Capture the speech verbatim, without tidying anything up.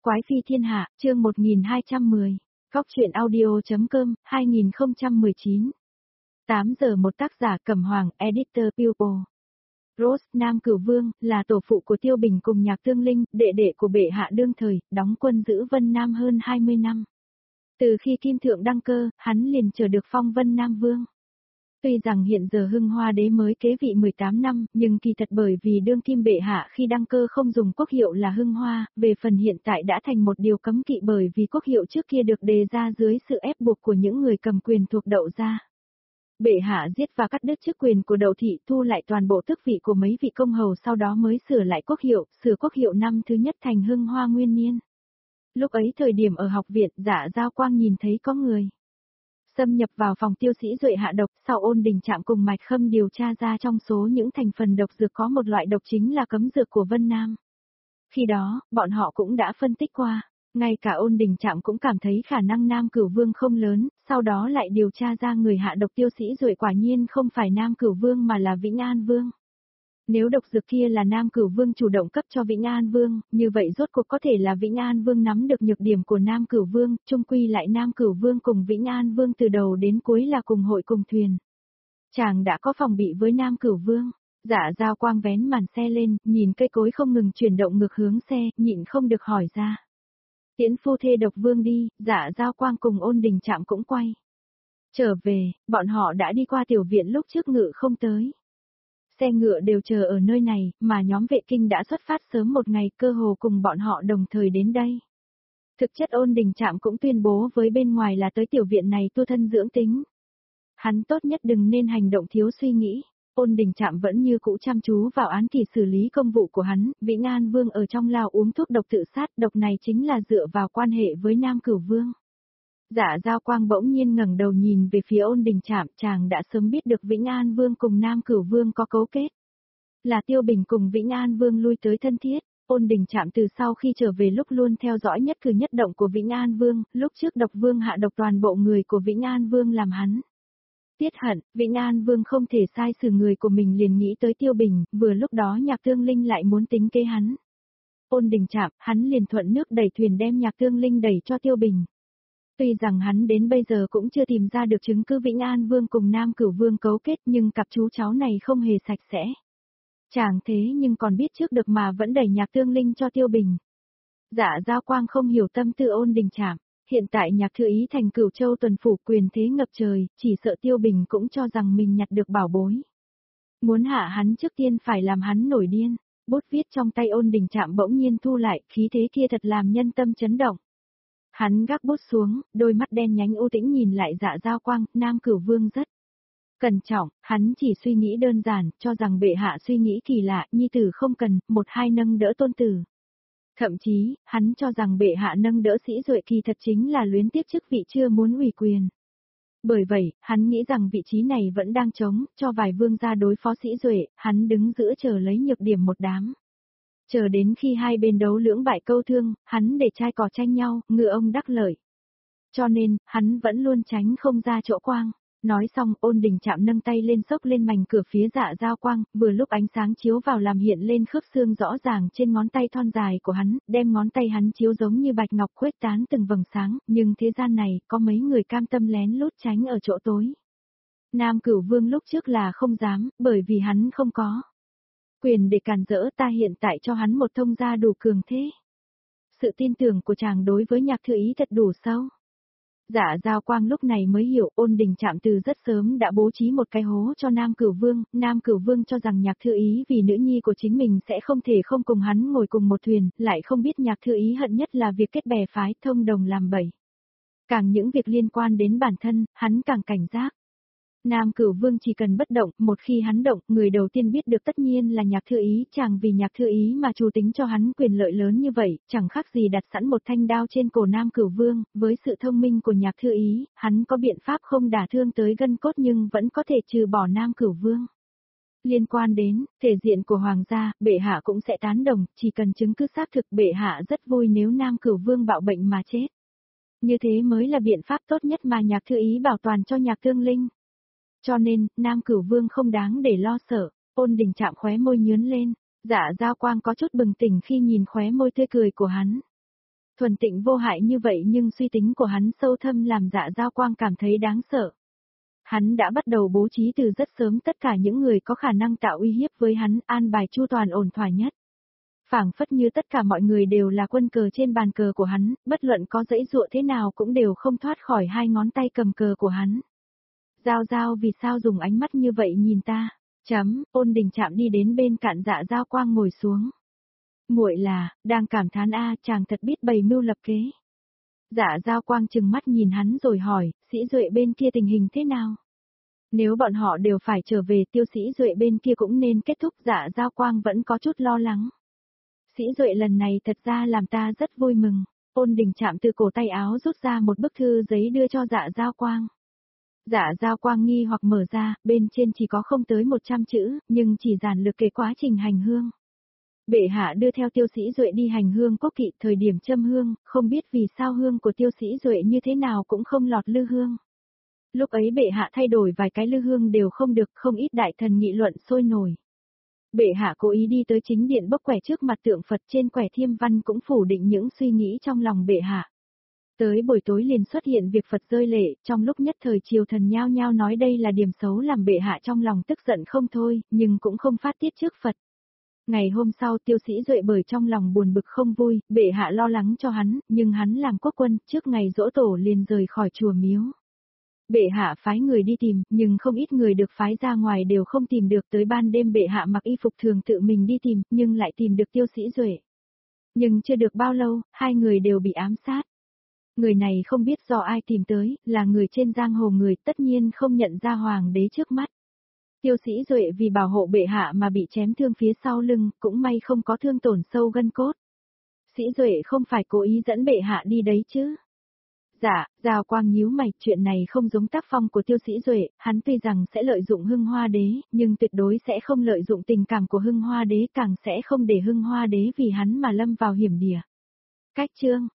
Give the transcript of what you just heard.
Quái phi thiên hạ, chương một nghìn hai trăm mười. Góc truyện audio.com, hai nghìn không trăm mười chín. tám giờ một tác giả Cẩm Hoàng, editor Pupil. Rose, Nam Cửu Vương, là tổ phụ của Tiêu Bình cùng Nhạc Tương Linh, đệ đệ của bệ hạ đương thời, đóng quân giữ Vân Nam hơn hai mươi năm. Từ khi Kim Thượng đăng cơ, hắn liền chờ được phong Vân Nam Vương. Tuy rằng hiện giờ Hưng Hoa đế mới kế vị mười tám năm, nhưng kỳ thật bởi vì đương kim bệ hạ khi đăng cơ không dùng quốc hiệu là Hưng Hoa, về phần hiện tại đã thành một điều cấm kỵ bởi vì quốc hiệu trước kia được đề ra dưới sự ép buộc của những người cầm quyền thuộc Đậu gia. Bệ hạ giết và cắt đứt chức quyền của Đậu thị, thu lại toàn bộ tước vị của mấy vị công hầu, sau đó mới sửa lại quốc hiệu, sửa quốc hiệu năm thứ nhất thành Hưng Hoa nguyên niên. Lúc ấy thời điểm ở học viện, Dạ Giao Quang nhìn thấy có người xâm nhập vào phòng Tiêu Sĩ Duệ hạ độc, sau Ôn Đình Trạm cùng Mạch Khâm điều tra ra trong số những thành phần độc dược có một loại độc chính là cấm dược của Vân Nam. Khi đó, bọn họ cũng đã phân tích qua, ngay cả Ôn Đình Trạm cũng cảm thấy khả năng Nam Cửu Vương không lớn, sau đó lại điều tra ra người hạ độc Tiêu Sĩ Duệ quả nhiên không phải Nam Cửu Vương mà là Vĩnh An Vương. Nếu độc dược kia là Nam Cửu Vương chủ động cấp cho Vĩnh An Vương, như vậy rốt cuộc có thể là Vĩnh An Vương nắm được nhược điểm của Nam Cửu Vương, chung quy lại Nam Cửu Vương cùng Vĩnh An Vương từ đầu đến cuối là cùng hội cùng thuyền. Chàng đã có phòng bị với Nam Cửu Vương. Dạ Giao Quang vén màn xe lên, nhìn cây cối không ngừng chuyển động ngược hướng xe, nhịn không được hỏi ra. Tiễn phu thê độc vương đi, Dạ Giao Quang cùng Ôn Đình Trạm cũng quay trở về, bọn họ đã đi qua tiểu viện lúc trước ngự không tới. Xe ngựa đều chờ ở nơi này, mà nhóm vệ kinh đã xuất phát sớm một ngày, cơ hồ cùng bọn họ đồng thời đến đây. Thực chất Ôn Đình Trạm cũng tuyên bố với bên ngoài là tới tiểu viện này tu thân dưỡng tính. Hắn tốt nhất đừng nên hành động thiếu suy nghĩ. Ôn Đình Trạm vẫn như cũ chăm chú vào án kỳ xử lý công vụ của hắn, Vĩnh An Vương ở trong lao uống thuốc độc tự sát, độc này chính là dựa vào quan hệ với Nam Cửu Vương. Dạ Giao Quang bỗng nhiên ngẩng đầu nhìn về phía Ôn Đình Trạm, chàng đã sớm biết được Vĩnh An Vương cùng Nam Cửu Vương có cấu kết. Là Tiêu Bình cùng Vĩnh An Vương lui tới thân thiết, Ôn Đình Trạm từ sau khi trở về lúc luôn theo dõi nhất cử nhất động của Vĩnh An Vương, lúc trước độc vương hạ độc toàn bộ người của Vĩnh An Vương làm hắn tiết hận, Vĩnh An Vương không thể sai xử người của mình liền nghĩ tới Tiêu Bình, vừa lúc đó Nhạc Tương Linh lại muốn tính kế hắn. Ôn Đình Trạm, hắn liền thuận nước đẩy thuyền đem Nhạc Tương Linh đẩy cho Tiêu Bình. Tuy rằng hắn đến bây giờ cũng chưa tìm ra được chứng cứ Vĩnh An Vương cùng Nam Cửu Vương cấu kết, nhưng cặp chú cháu này không hề sạch sẽ. Chàng thế nhưng còn biết trước được mà vẫn đẩy Nhạc Tương Linh cho Tiêu Bình. Dạ Giao Quang không hiểu tâm tư Ôn Đình Trạm. Hiện tại Nhạc Thư Ý thành Cửu Châu tuần phủ, quyền thế ngập trời, chỉ sợ Tiêu Bình cũng cho rằng mình nhặt được bảo bối. Muốn hạ hắn trước tiên phải làm hắn nổi điên. Bút viết trong tay Ôn Đình Trạm bỗng nhiên thu lại, khí thế kia thật làm nhân tâm chấn động. Hắn gác bút xuống, đôi mắt đen nhánh u tĩnh nhìn lại Dạ Giao Quang, Nam Cửu Vương rất cẩn trọng, hắn chỉ suy nghĩ đơn giản, cho rằng bệ hạ suy nghĩ kỳ lạ, nhi tử không cần, một hai nâng đỡ tôn tử. Thậm chí, hắn cho rằng bệ hạ nâng đỡ Sĩ Duệ kỳ thật chính là luyến tiếc chức vị chưa muốn ủy quyền. Bởi vậy, hắn nghĩ rằng vị trí này vẫn đang trống, cho vài vương gia đối phó Sĩ Duệ, hắn đứng giữa chờ lấy nhược điểm một đám. Chờ đến khi hai bên đấu lưỡng bại câu thương, hắn để trai cò tranh nhau, ngựa ông đắc lợi. Cho nên, hắn vẫn luôn tránh không ra chỗ quang. Nói xong, Ôn Đình Trạm nâng tay lên xốc lên mảnh cửa phía Dạ Giao Quang, vừa lúc ánh sáng chiếu vào làm hiện lên khớp xương rõ ràng trên ngón tay thon dài của hắn, đem ngón tay hắn chiếu giống như bạch ngọc khuếch tán từng vầng sáng, nhưng thế gian này, có mấy người cam tâm lén lút tránh ở chỗ tối. Nam Cửu Vương lúc trước là không dám, bởi vì hắn không có quyền để cản rỡ, ta hiện tại cho hắn một thông gia đủ cường thế. Sự tin tưởng của chàng đối với Nhạc Thư Ý thật đủ sâu. Dạ Giao Quang lúc này mới hiểu Ôn Đình Trạm từ rất sớm đã bố trí một cái hố cho Nam Cửu Vương, Nam Cửu Vương cho rằng Nhạc Thư Ý vì nữ nhi của chính mình sẽ không thể không cùng hắn ngồi cùng một thuyền, lại không biết Nhạc Thư Ý hận nhất là việc kết bè phái thông đồng làm bẫy. Càng những việc liên quan đến bản thân, hắn càng cảnh giác. Nam Cửu Vương chỉ cần bất động, một khi hắn động, người đầu tiên biết được tất nhiên là Nhạc Thư Ý, chàng vì Nhạc Thư Ý mà chủ tính cho hắn quyền lợi lớn như vậy, chẳng khác gì đặt sẵn một thanh đao trên cổ Nam Cửu Vương, với sự thông minh của Nhạc Thư Ý, hắn có biện pháp không đả thương tới gân cốt nhưng vẫn có thể trừ bỏ Nam Cửu Vương. Liên quan đến thể diện của hoàng gia, bệ hạ cũng sẽ tán đồng, chỉ cần chứng cứ xác thực, bệ hạ rất vui nếu Nam Cửu Vương bạo bệnh mà chết. Như thế mới là biện pháp tốt nhất mà Nhạc Thư Ý bảo toàn cho Nhạc Tương Linh. Cho nên, Nam Cửu Vương không đáng để lo sợ. Ôn Đình Trạm khóe môi nhướn lên, Dạ Giao Quang có chút bừng tỉnh khi nhìn khóe môi tươi cười của hắn. Thuần tịnh vô hại như vậy nhưng suy tính của hắn sâu thâm làm Dạ Giao Quang cảm thấy đáng sợ. Hắn đã bắt đầu bố trí từ rất sớm tất cả những người có khả năng tạo uy hiếp với hắn, an bài chu toàn ổn thỏa nhất. Phảng phất như tất cả mọi người đều là quân cờ trên bàn cờ của hắn, bất luận có dãy dụa thế nào cũng đều không thoát khỏi hai ngón tay cầm cờ của hắn. Giao Giao vì sao dùng ánh mắt như vậy nhìn ta? Chấm, Ôn Đình Trạm đi đến bên cạnh Dạ Giao Quang ngồi xuống. Muội là, đang cảm thán a, chàng thật biết bày mưu lập kế. Dạ Giao Quang trừng mắt nhìn hắn rồi hỏi, Sĩ Duệ bên kia tình hình thế nào? Nếu bọn họ đều phải trở về, Tiêu Sĩ Duệ bên kia cũng nên kết thúc. Dạ Giao Quang vẫn có chút lo lắng. Sĩ Duệ lần này thật ra làm ta rất vui mừng. Ôn Đình Trạm từ cổ tay áo rút ra một bức thư giấy đưa cho Dạ Giao Quang. Dạ Giao Quang nghi hoặc mở ra, bên trên chỉ có không tới một trăm chữ, nhưng chỉ giản lược kể quá trình hành hương. Bệ hạ đưa theo Tiêu Sĩ Duệ đi hành hương Quốc Kỵ, thời điểm châm hương, không biết vì sao hương của Tiêu Sĩ Duệ như thế nào cũng không lọt lư hương. Lúc ấy bệ hạ thay đổi vài cái lư hương đều không được, không ít đại thần nghị luận sôi nổi. Bệ hạ cố ý đi tới chính điện bốc quẻ trước mặt tượng Phật, trên quẻ thiêm văn cũng phủ định những suy nghĩ trong lòng bệ hạ. Tới buổi tối liền xuất hiện việc Phật rơi lệ, trong lúc nhất thời triều thần nhao nhao nói đây là điểm xấu làm bệ hạ trong lòng tức giận không thôi, nhưng cũng không phát tiết trước Phật. Ngày hôm sau Tiêu Sĩ Duệ bởi trong lòng buồn bực không vui, bệ hạ lo lắng cho hắn, nhưng hắn làm quốc quân, trước ngày giỗ tổ liền rời khỏi chùa miếu. Bệ hạ phái người đi tìm, nhưng không ít người được phái ra ngoài đều không tìm được, tới ban đêm bệ hạ mặc y phục thường tự mình đi tìm, nhưng lại tìm được Tiêu Sĩ Duệ. Nhưng chưa được bao lâu, hai người đều bị ám sát. Người này không biết do ai tìm tới, là người trên giang hồ người, tất nhiên không nhận ra hoàng đế trước mắt. Tiêu Sĩ Duệ vì bảo hộ bệ hạ mà bị chém thương phía sau lưng, cũng may không có thương tổn sâu gân cốt. Sĩ Duệ không phải cố ý dẫn bệ hạ đi đấy chứ? Dạ, Giao Quang nhíu mày, chuyện này không giống tác phong của Tiêu Sĩ Duệ, hắn tuy rằng sẽ lợi dụng Hưng Hoa Đế, nhưng tuyệt đối sẽ không lợi dụng tình cảm của Hưng Hoa Đế, càng sẽ không để Hưng Hoa Đế vì hắn mà lâm vào hiểm địa. Cách chương